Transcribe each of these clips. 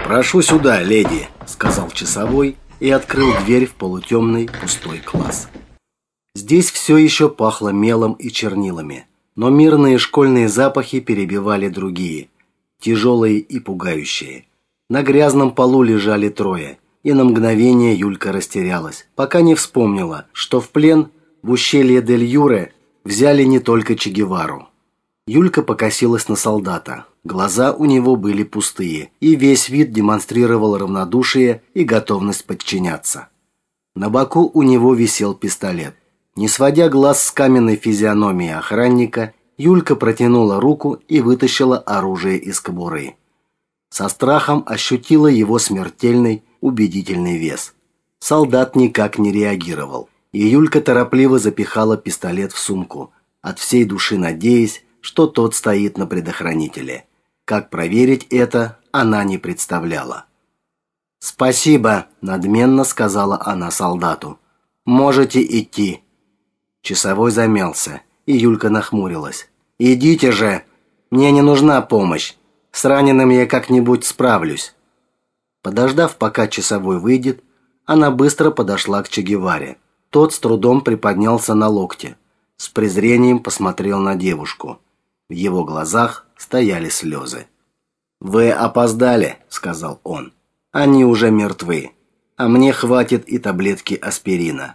«Прошу сюда, леди», — сказал часовой и открыл дверь в полутемный пустой класс. Здесь все еще пахло мелом и чернилами, но мирные школьные запахи перебивали другие, тяжелые и пугающие. На грязном полу лежали трое, и на мгновение Юлька растерялась, пока не вспомнила, что в плен в ущелье Дель-Юре взяли не только Че Гевару. Юлька покосилась на солдата. Глаза у него были пустые, и весь вид демонстрировал равнодушие и готовность подчиняться. На боку у него висел пистолет. Не сводя глаз с каменной физиономии охранника, Юлька протянула руку и вытащила оружие из кобуры. Со страхом ощутила его смертельный, убедительный вес. Солдат никак не реагировал, и Юлька торопливо запихала пистолет в сумку, от всей души надеясь, что тот стоит на предохранителе. Как проверить это, она не представляла. «Спасибо», – надменно сказала она солдату. «Можете идти». Часовой замялся, и Юлька нахмурилась. «Идите же! Мне не нужна помощь. С раненым я как-нибудь справлюсь». Подождав, пока часовой выйдет, она быстро подошла к Че Геваре. Тот с трудом приподнялся на локте. С презрением посмотрел на девушку. В его глазах стояли слезы. «Вы опоздали», — сказал он. «Они уже мертвы, а мне хватит и таблетки аспирина».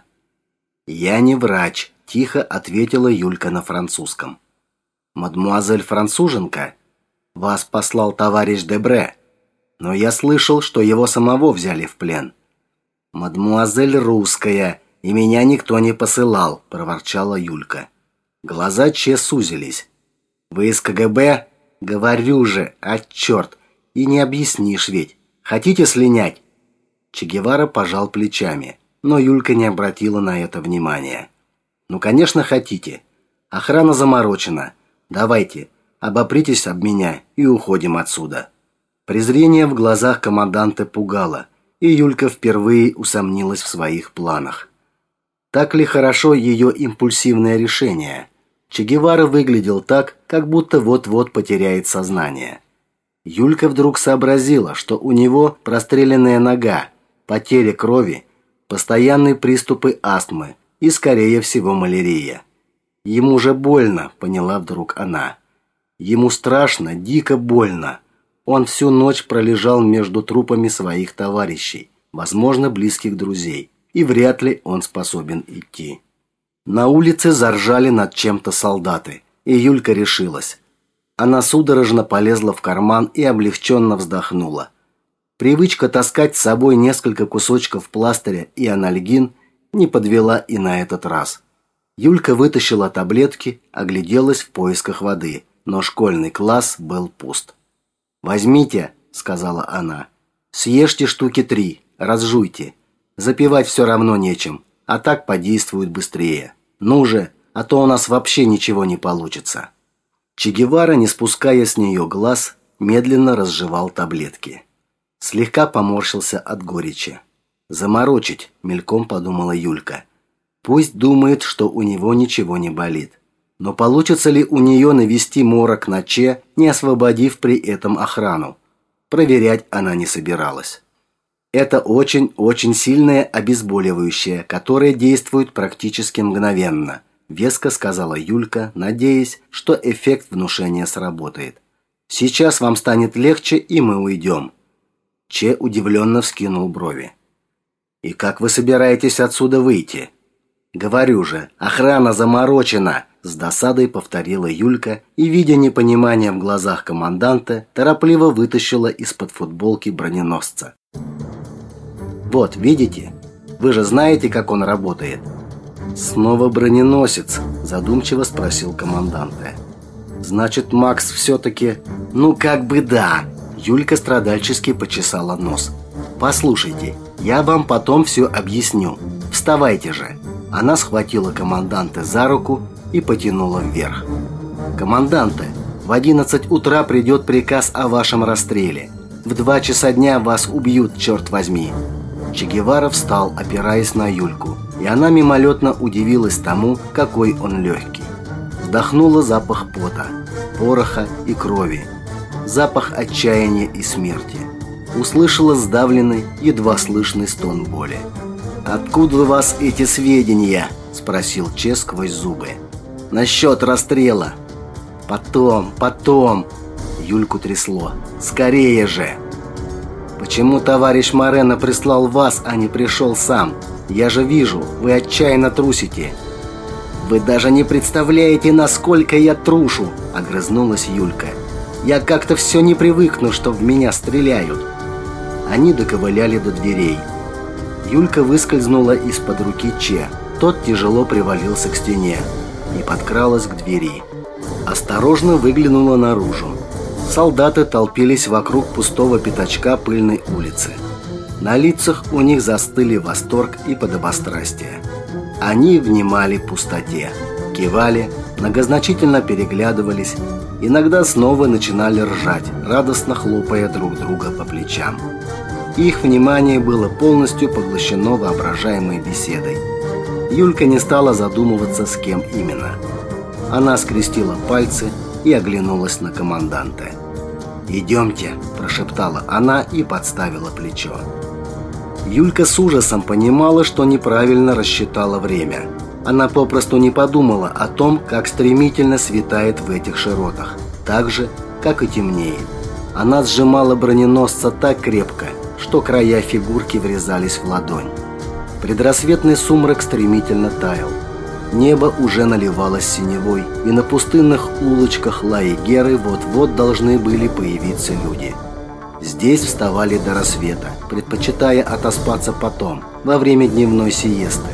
«Я не врач», — тихо ответила Юлька на французском. «Мадмуазель француженка? Вас послал товарищ Дебре, но я слышал, что его самого взяли в плен». «Мадмуазель русская, и меня никто не посылал», — проворчала Юлька. Глаза Че сузились. «Вы из КГБ?» «Говорю же, черт! И не объяснишь ведь. Хотите слинять?» Че Гевара пожал плечами, но Юлька не обратила на это внимания. «Ну, конечно, хотите. Охрана заморочена. Давайте, обопритесь об меня и уходим отсюда». Презрение в глазах команданта пугало, и Юлька впервые усомнилась в своих планах. Так ли хорошо ее импульсивное решение? Че Гевара выглядел так, как будто вот-вот потеряет сознание. Юлька вдруг сообразила, что у него простреленная нога, потеря крови, постоянные приступы астмы и, скорее всего, малярия. Ему же больно, поняла вдруг она. Ему страшно, дико больно. Он всю ночь пролежал между трупами своих товарищей, возможно, близких друзей, и вряд ли он способен идти. На улице заржали над чем-то солдаты, и Юлька решилась. Она судорожно полезла в карман и облегченно вздохнула. Привычка таскать с собой несколько кусочков пластыря и анальгин не подвела и на этот раз. Юлька вытащила таблетки, огляделась в поисках воды, но школьный класс был пуст. «Возьмите», — сказала она, — «съешьте штуки 3, разжуйте. Запивать все равно нечем, а так подействует быстрее. Ну же, а то у нас вообще ничего не получится». Че Гевара, не спуская с нее глаз, медленно разжевал таблетки. Слегка поморщился от горечи. «Заморочить», — мельком подумала Юлька. «Пусть думает, что у него ничего не болит. Но получится ли у нее навести морок на Че, не освободив при этом охрану? Проверять она не собиралась. Это очень-очень сильное обезболивающее, которое действует практически мгновенно», — веско сказала Юлька, надеясь, что эффект внушения сработает. «Сейчас вам станет легче, и мы уйдем». Че удивленно вскинул брови. «И как вы собираетесь отсюда выйти?» «Говорю же, охрана заморочена», — с досадой повторила Юлька и, видя непонимание в глазах команданта, торопливо вытащила из-под футболки броненосца. «Вот, видите? Вы же знаете, как он работает». «Снова броненосец?» – задумчиво спросил команданта. «Значит, Макс все-таки...» «Ну, как бы да!» – Юлька страдальчески почесала нос. «Послушайте, я вам потом все объясню. Вставайте же!» Она схватила команданта за руку и потянула вверх. «Команданте, в 11 утра придет приказ о вашем расстреле. В 2 часа дня вас убьют, черт возьми!» Че Гевара встал, опираясь на Юльку, и она мимолетно удивилась тому, какой он легкий. Вдохнула запах пота, пороха и крови, запах отчаяния и смерти. услышала сдавленный, едва слышный стон боли. «Откуда у вас эти сведения?» – спросил Че сквозь зубы. «Насчет расстрела». «Потом». Юльку трясло. «Скорее же!» «Почему товарищ Морено прислал вас, а не пришел сам? Я же вижу, вы отчаянно трусите». «Вы даже не представляете, насколько я трушу!» – огрызнулась Юлька. «Я как-то все не привыкну, что в меня стреляют». Они доковыляли до дверей. Юлька выскользнула из-под руки Че. Тот тяжело привалился к стене и подкралась к двери. Осторожно выглянула наружу. Солдаты толпились вокруг пустого пятачка пыльной улицы. На лицах у них застыли восторг и подобострастие. Они внимали пустоте, кивали, многозначительно переглядывались, иногда снова начинали ржать, радостно хлопая друг друга по плечам. Их внимание было полностью поглощено воображаемой беседой. Юлька не стала задумываться, с кем именно. Она скрестила пальцы и оглянулась на команданта. «Идемте», – прошептала она и подставила плечо. Юлька с ужасом понимала, что неправильно рассчитала время. Она попросту не подумала о том, как стремительно светает в этих широтах, так же, как и темнеет. Она сжимала броненосца так крепко, что края фигурки врезались в ладонь. Предрассветный сумрак стремительно таял. Небо уже наливалось синевой, и на пустынных улочках Ла-Игеры вот-вот должны были появиться люди. Здесь вставали до рассвета, предпочитая отоспаться потом, во время дневной сиесты.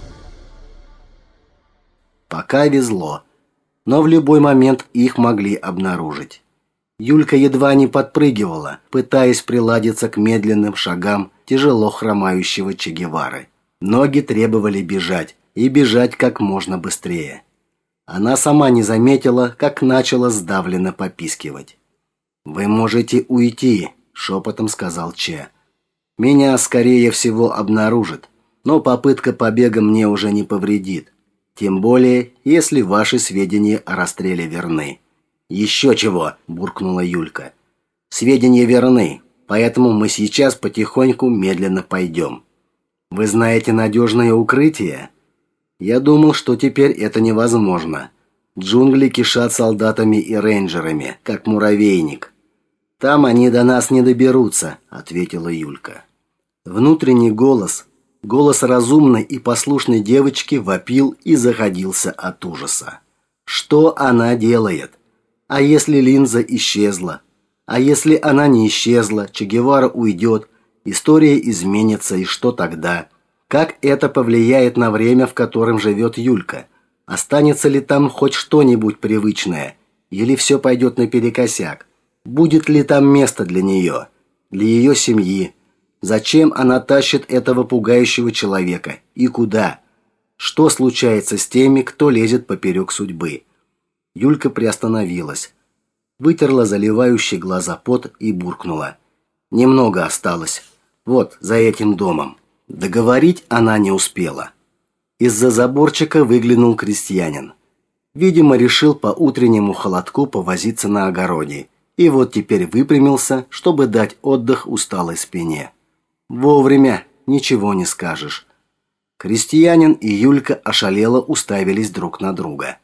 Пока везло, но в любой момент их могли обнаружить. Юлька едва не подпрыгивала, пытаясь приладиться к медленным шагам тяжело хромающего Че Гевары. Ноги требовали бежать, и бежать как можно быстрее. Она сама не заметила, как начала сдавленно попискивать. «Вы можете уйти», – шепотом сказал Че. «Меня, скорее всего, обнаружат, но попытка побега мне уже не повредит. Тем более, если ваши сведения о расстреле верны». «Еще чего!» – буркнула Юлька. «Сведения верны, поэтому мы сейчас потихоньку медленно пойдем. Вы знаете надежное укрытие?» «Я думал, что теперь это невозможно. Джунгли кишат солдатами и рейнджерами, как муравейник». «Там они до нас не доберутся», – ответила Юлька. Внутренний голос разумной и послушной девочки вопил и заходился от ужаса. Что она делает? А если линза исчезла? А если она не исчезла, Че Гевара уйдет, история изменится, и что тогда? Как это повлияет на время, в котором живет Юлька? Останется ли там хоть что-нибудь привычное? Или все пойдет наперекосяк? Будет ли там место для нее? Для ее семьи? Зачем она тащит этого пугающего человека? И куда? Что случается с теми, кто лезет поперек судьбы? Юлька приостановилась, вытерла заливающий глаза пот и буркнула. «Немного осталось. Вот, за этим домом». Договорить она не успела. Из-за заборчика выглянул крестьянин. Видимо, решил по утреннему холодку повозиться на огороде. И вот теперь выпрямился, чтобы дать отдых усталой спине. Вовремя, ничего не скажешь. Крестьянин и Юлька ошалело уставились друг на друга.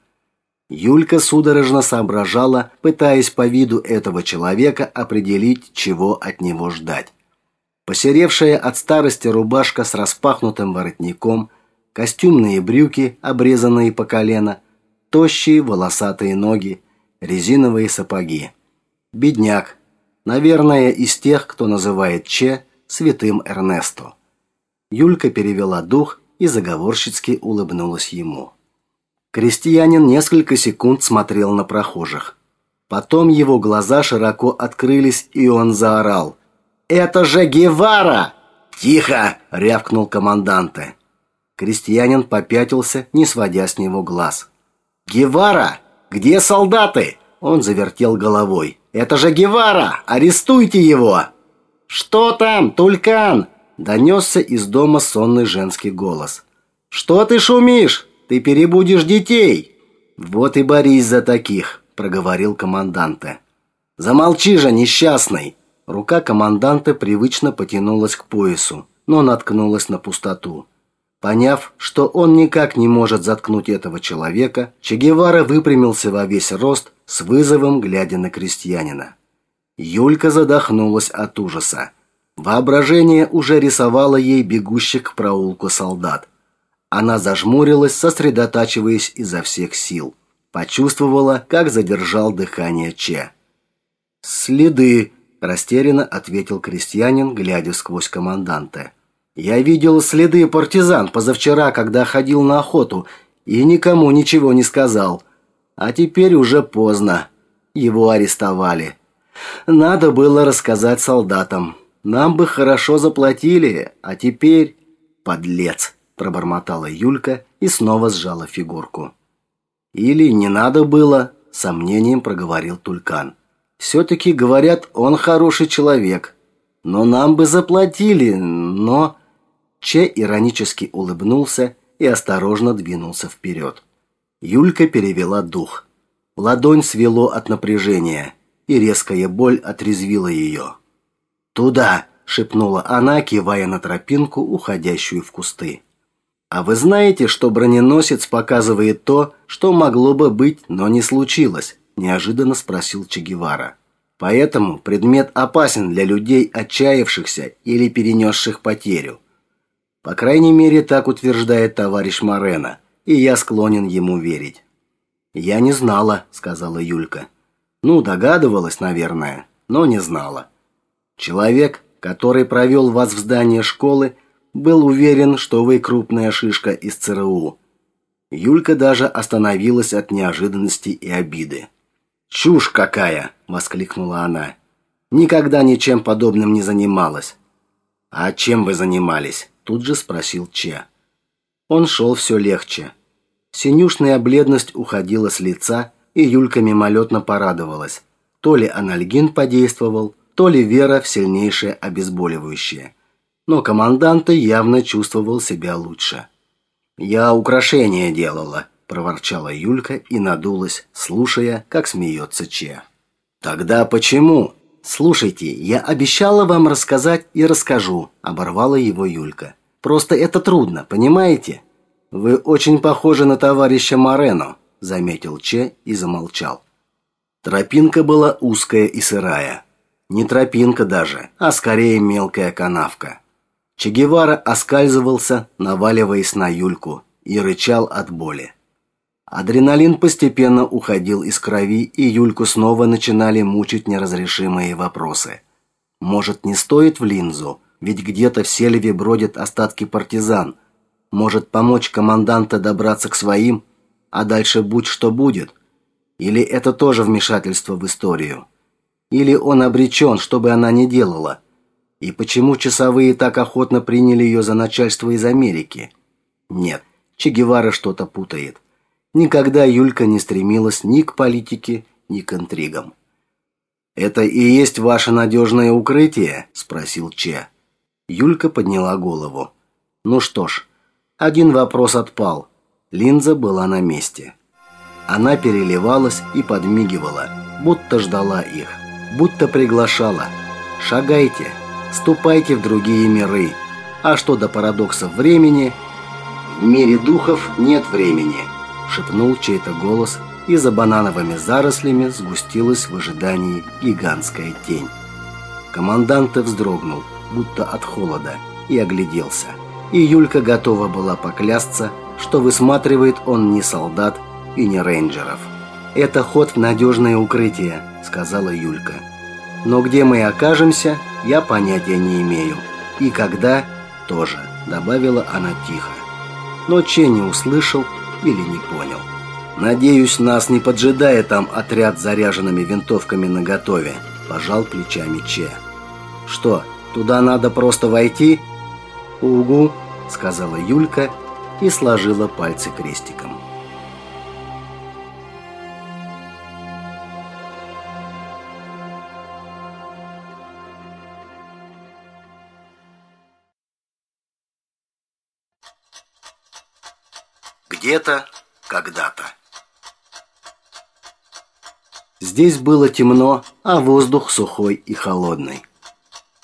Юлька судорожно соображала, пытаясь по виду этого человека определить, чего от него ждать. Посеревшая от старости рубашка с распахнутым воротником, костюмные брюки, обрезанные по колено, тощие волосатые ноги, резиновые сапоги. Бедняк. Наверное, из тех, кто называет Че святым Эрнесто. Юлька перевела дух и заговорщицки улыбнулась ему. Крестьянин несколько секунд смотрел на прохожих. Потом его глаза широко открылись, и он заорал: «Это же Гевара!» «Тихо!» – рявкнул команданте. Крестьянин попятился, не сводя с него глаз. «Гевара? Где солдаты?» Он завертел головой. «Это же Гевара! Арестуйте его!» «Что там, Тулькан?» – донесся из дома сонный женский голос. «Что ты шумишь? Ты перебудешь детей!» «Вот и борись за таких!» – проговорил команданте. «Замолчи же, несчастный!» – рявкнул крестьянин. Рука команданта привычно потянулась к поясу, но наткнулась на пустоту. Поняв, что он никак не может заткнуть этого человека, Че Гевара выпрямился во весь рост, с вызовом глядя на крестьянина. Юлька задохнулась от ужаса. Воображение уже рисовало ей бегущих к проулку солдат. Она зажмурилась, сосредотачиваясь изо всех сил. Почувствовала, как задержал дыхание Че. «Следы», – растерянно ответил крестьянин, глядя сквозь команданта. «Я видел следы партизан позавчера, когда ходил на охоту, и никому ничего не сказал. А теперь уже поздно. Его арестовали. Надо было рассказать солдатам. Нам бы хорошо заплатили, а теперь...» «Подлец», – пробормотала Юлька и снова сжала фигурку. «Или не надо было», – с сомнением проговорил Тулькан. «Все-таки, говорят, он хороший человек. Но нам бы заплатили, но...» Че иронически улыбнулся и осторожно двинулся вперед. Юлька перевела дух. Ладонь свело от напряжения, и резкая боль отрезвила ее. «Туда!» – шепнула она, кивая на тропинку, уходящую в кусты. «А вы знаете, что броненосец показывает то, что могло бы быть, но не случилось?» – неожиданно спросил Че Гевара. «Поэтому предмет опасен для людей, отчаявшихся или перенесших потерю. По крайней мере, так утверждает товарищ Морено, и я склонен ему верить». «Я не знала», – сказала Юлька. «Ну, догадывалась, наверное, но не знала. Человек, который провел вас в здание школы, был уверен, что вы крупная шишка из ЦРУ». Юлька даже остановилась от неожиданности и обиды. «Чушь какая!» – воскликнула она. «Никогда ничем подобным не занималась». «А чем вы занимались?» – тут же спросил Че. Он шел все легче. Синюшная бледность уходила с лица, и Юлька мимолетно порадовалась. То ли анальгин подействовал, то ли вера в сильнейшее обезболивающее. Но командант явно чувствовал себя лучше. «Я украшения делала», – проворчала Юлька и надулась, слушая, как смеется Че. «Тогда почему?» «Слушайте, я обещала вам рассказать и расскажу», – оборвала его Юлька. «Просто это трудно, понимаете?» «Вы очень похожи на товарища Морено», – заметил Че и замолчал. Тропинка была узкая и сырая. Не тропинка даже, а скорее мелкая канавка. Че Гевара оскальзывался, наваливаясь на Юльку, и рычал от боли. Адреналин постепенно уходил из крови, и Юльку снова начинали мучить неразрешимые вопросы. Может, не стоит в Линзу? Ведь где-то в сельве бродят остатки партизан. Может, помочь команданта добраться к своим, а дальше будь что будет? Или это тоже вмешательство в историю? Или он обречен, что бы она ни делала? И почему часовые так охотно приняли ее за начальство из Америки? Нет, Че Гевара что-то путает. Никогда Юлька не стремилась ни к политике, ни к интригам. «Это и есть ваше надежное укрытие?» – спросил Че. Юлька подняла голову. Ну что ж, один вопрос отпал. Линза была на месте. Она переливалась и подмигивала, будто ждала их, будто приглашала. «Шагайте, ступайте в другие миры. А что до парадоксов времени?» «В мире духов нет времени», – шепнул чей-то голос, и за банановыми зарослями сгустилась в ожидании гигантская тень. Командант вздрогнул, будто от холода, и огляделся. И Юлька готова была поклясться, что высматривает он не солдат и не рейнджеров. «Это ход в надежное укрытие», – сказала Юлька. «Но где мы окажемся, я понятия не имею. И когда – тоже», – добавила она тихо. Но Че не услышал или не понял. «Надеюсь, нас не поджидает там отряд с заряженными винтовками наготове», – пожал плечами Че. «Что, туда надо просто войти?» «Угу», – сказала Юлька и сложила пальцы крестиком. Где-то, когда-то. Здесь было темно, а воздух сухой и холодный.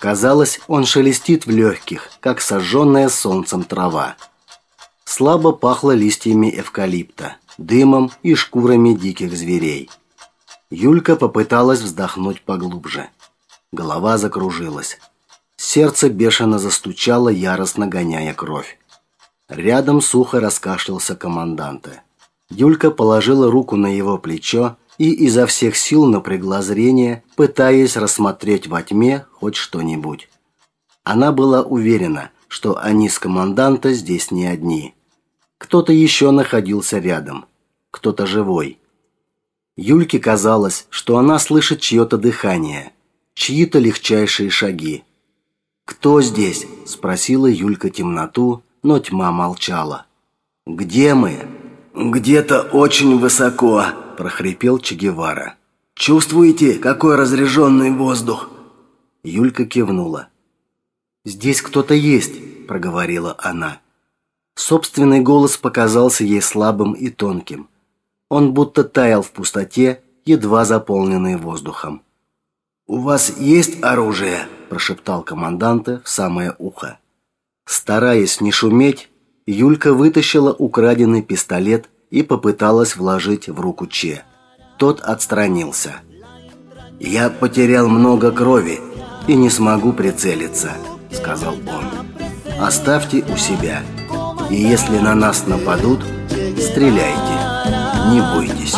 Казалось, он шелестит в легких, как сожженная солнцем трава. Слабо пахло листьями эвкалипта, дымом и шкурами диких зверей. Юлька попыталась вздохнуть поглубже. Голова закружилась. Сердце бешено застучало, яростно гоняя кровь. Рядом сухо раскашлялся команданте. Юлька положила руку на его плечо и изо всех сил напрягла зрение, пытаясь рассмотреть во тьме хоть что-нибудь. Она была уверена, что они с команданте здесь не одни. Кто-то еще находился рядом, кто-то живой. Юльке казалось, что она слышит чье-то дыхание, чьи-то легчайшие шаги. «Кто здесь?» – спросила Юлька темноту, но тьма молчала. «Где мы?» «Где-то очень высоко», – прохрипел Че Гевара. «Чувствуете, какой разряженный воздух?» Юлька кивнула. «Здесь кто-то есть», – проговорила она. Собственный голос показался ей слабым и тонким. Он будто таял в пустоте, едва заполненной воздухом. «У вас есть оружие?» – прошептал команданте в самое ухо. Стараясь не шуметь, Юлька вытащила украденный пистолет и попыталась вложить в руку Че. Тот отстранился. «Я потерял много крови и не смогу прицелиться», – сказал он. «Оставьте у себя, и если на нас нападут, стреляйте, не бойтесь».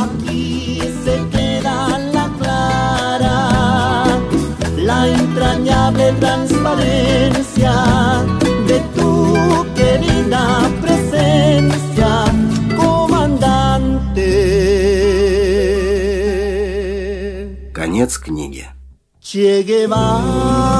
La entrañable transparencia de tu querida presencia, comandante. Конец книги. Che Guevara.